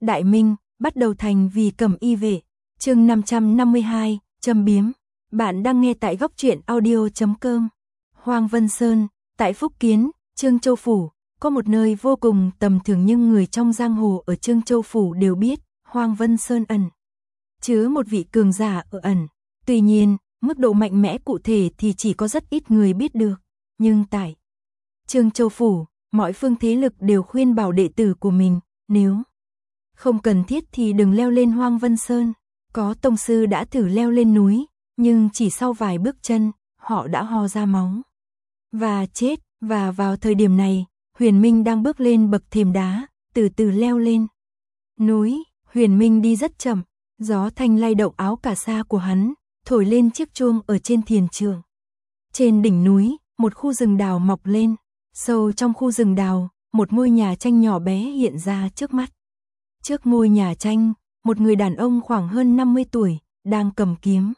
Đại Minh, bắt đầu thành vì Cẩm Y vệ. Chương 552, châm biếm. Bạn đang nghe tại góc truyện audio.com. Hoang Vân Sơn, tại Phúc Kiến, Trương Châu Phủ, có một nơi vô cùng tầm thường nhưng người trong giang hồ ở Trương Châu Phủ đều biết, Hoang Vân Sơn ẩn chứa một vị cường giả ở ẩn. Tuy nhiên, mức độ mạnh mẽ cụ thể thì chỉ có rất ít người biết được. Nhưng tại Trương Châu Phủ, mọi phương thế lực đều khuyên bảo đệ tử của mình, nếu không cần thiết thì đừng leo lên Hoang Vân Sơn. Có tông sư đã thử leo lên núi, nhưng chỉ sau vài bước chân, họ đã ho ra máu và chết. Và vào thời điểm này, Huyền Minh đang bước lên bậc thềm đá, từ từ leo lên núi. Huyền Minh đi rất chậm, gió thanh lay động áo cà sa của hắn, thổi lên chiếc chuông ở trên thiền trường. Trên đỉnh núi, một khu rừng đào mọc lên, sâu trong khu rừng đào, một ngôi nhà tranh nhỏ bé hiện ra trước mắt. Trước ngôi nhà tranh, một người đàn ông khoảng hơn 50 tuổi, đang cầm kiếm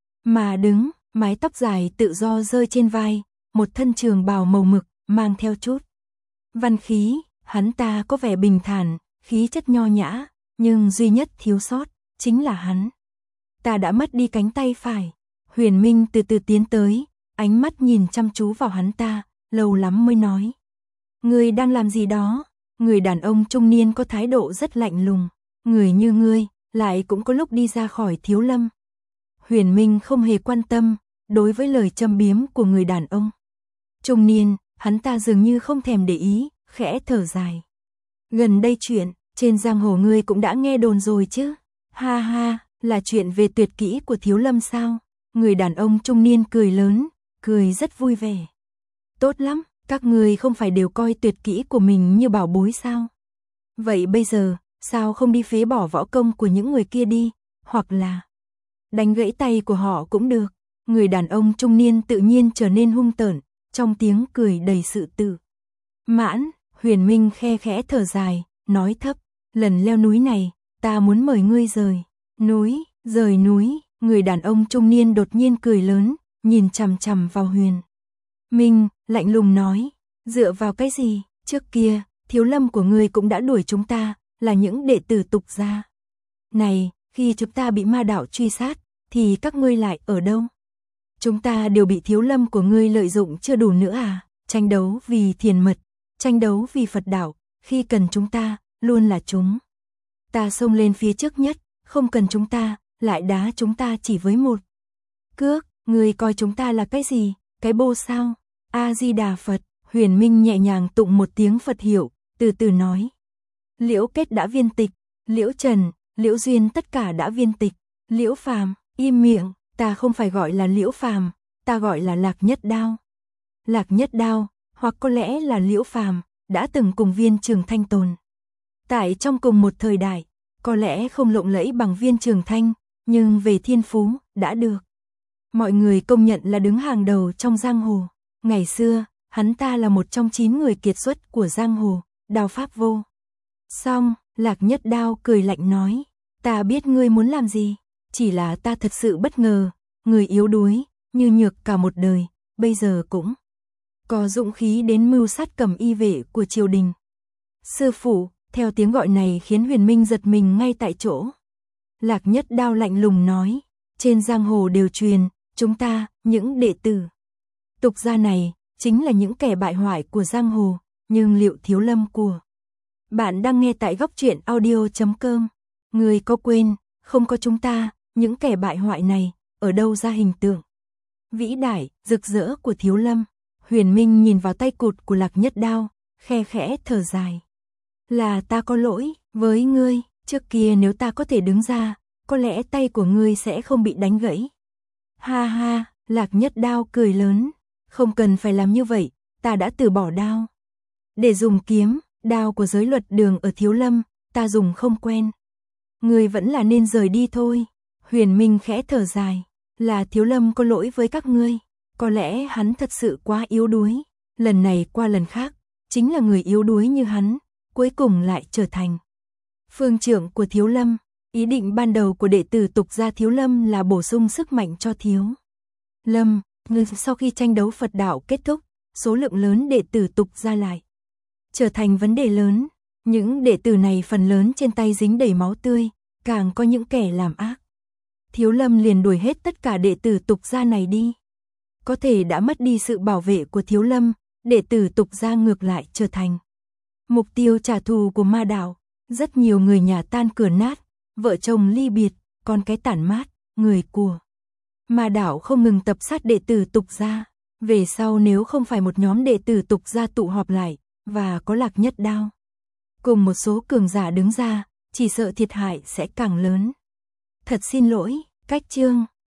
mà đứng, mái tóc dài tự do rơi trên vai, một thân trường bào màu mực, mang theo chút văn khí. Hắn ta có vẻ bình thản, khí chất nho nhã, nhưng duy nhất thiếu sót chính là hắn ta đã mất đi cánh tay phải. Huyền Minh từ từ tiến tới, ánh mắt nhìn chăm chú vào hắn ta, lâu lắm mới nói: "Ngươi đang làm gì đó?" Người đàn ông trung niên có thái độ rất lạnh lùng: "Người như ngươi, lại cũng có lúc đi ra khỏi Thiếu Lâm." Huyền Minh không hề quan tâm đối với lời châm biếm của người đàn ông trung niên, hắn ta dường như không thèm để ý, khẽ thở dài: "Gần đây chuyện trên giang hồ ngươi cũng đã nghe đồn rồi chứ?" "Ha ha, là chuyện về tuyệt kỹ của Thiếu Lâm sao?" Người đàn ông trung niên cười lớn, cười rất vui vẻ. "Tốt lắm, các ngươi không phải đều coi tuyệt kỹ của mình như bảo bối sao? Vậy bây giờ, sao không đi phế bỏ võ công của những người kia đi, hoặc là đánh gãy tay của họ cũng được." Người đàn ông trung niên tự nhiên trở nên hung tợn, trong tiếng cười đầy sự tự mãn. Huyền Minh khe khẽ thở dài, nói thấp: "Lần leo núi này, ta muốn mời ngươi rời núi." "Rời núi?" Người đàn ông trung niên đột nhiên cười lớn, nhìn chằm chằm vào Huyền Minh, lạnh lùng nói: "Dựa vào cái gì? Trước kia, Thiếu Lâm của ngươi cũng đã đuổi chúng ta, là những đệ tử tục gia. Này, khi chúng ta bị ma đạo truy sát, thì các ngươi lại ở đâu? Chúng ta đều bị Thiếu Lâm của ngươi lợi dụng chưa đủ nữa à? Tranh đấu vì thiền mật, tranh đấu vì Phật đạo, khi cần chúng ta, luôn là chúng ta xông lên phía trước nhất, không cần chúng ta, lại đá chúng ta chỉ với một cước. Ngươi coi chúng ta là cái gì? Cái bô sao?" "A Di Đà Phật." Huyền Minh nhẹ nhàng tụng một tiếng Phật hiệu, từ từ nói: "Liễu Kết đã viên tịch, Liễu Trần, Liễu Duyên tất cả đã viên tịch. Liễu Phàm, im miệng, ta không phải gọi là Liễu Phàm, ta gọi là Lạc Nhất Đao." Lạc Nhất Đao, hoặc có lẽ là Liễu Phàm, đã từng cùng Viên Trường Thanh tồn tại trong cùng một thời đại, có lẽ không lộng lẫy bằng Viên Trường Thanh, nhưng về thiên phú, đã được mọi người công nhận là đứng hàng đầu trong giang hồ. Ngày xưa, hắn ta là một trong 9 người kiệt xuất của giang hồ, đao pháp vô song. Lạc Nhất Đao cười lạnh nói: "Ta biết ngươi muốn làm gì, chỉ là ta thật sự bất ngờ, người yếu đuối, như nhược cả một đời, bây giờ cũng có dũng khí đến mưu sát Cẩm Y vệ của triều đình." "Sư phụ." Theo tiếng gọi này khiến Huyền Minh giật mình ngay tại chỗ. Lạc Nhất Đao lạnh lùng nói: "Trên giang hồ đều truyền, chúng ta, những đệ tử tục gia này, chính là những kẻ bại hoại của giang hồ, nhưng liệu Thiếu Lâm của bạn đang nghe tại góc truyện audio.com, người có quên, không có chúng ta, những kẻ bại hoại này, ở đâu ra hình tượng vĩ đại, rực rỡ của Thiếu Lâm?" Huyền Minh nhìn vào tay cụt của Lạc Nhất Đao, khe khẽ thở dài: "Là ta có lỗi với ngươi, trước kia nếu ta có thể đứng ra, có lẽ tay của ngươi sẽ không bị đánh gãy." "Ha ha." Lạc Nhất Đao cười lớn: "Không cần phải làm như vậy, ta đã từ bỏ đao để dùng kiếm, đao của giới luật đường ở Thiếu Lâm, ta dùng không quen. Ngươi vẫn là nên rời đi thôi." Huyền Minh khẽ thở dài: "Là Thiếu Lâm có lỗi với các ngươi, có lẽ hắn thật sự quá yếu đuối, lần này qua lần khác, chính là người yếu đuối như hắn, cuối cùng lại trở thành phương trưởng của Thiếu Lâm." Ý định ban đầu của đệ tử tục gia Thiếu Lâm là bổ sung sức mạnh cho Thiếu Lâm, nhưng sau khi tranh đấu Phật đạo kết thúc, số lượng lớn đệ tử tục gia lại trở thành vấn đề lớn. Những đệ tử này phần lớn trên tay dính đầy máu tươi, càng có những kẻ làm ác. Thiếu Lâm liền đuổi hết tất cả đệ tử tục gia này đi. Có thể đã mất đi sự bảo vệ của Thiếu Lâm, đệ tử tục gia ngược lại trở thành mục tiêu trả thù của ma đạo. Rất nhiều người nhà tan cửa nát, vợ chồng ly biệt, con cái tản mát, người của ma đạo không ngừng tập sát đệ tử tục gia. Về sau nếu không phải một nhóm đệ tử tục gia tụ họp lại, và có Lạc Nhất Đao cùng một số cường giả đứng ra, chỉ sợ thiệt hại sẽ càng lớn. Thật xin lỗi, cách chương.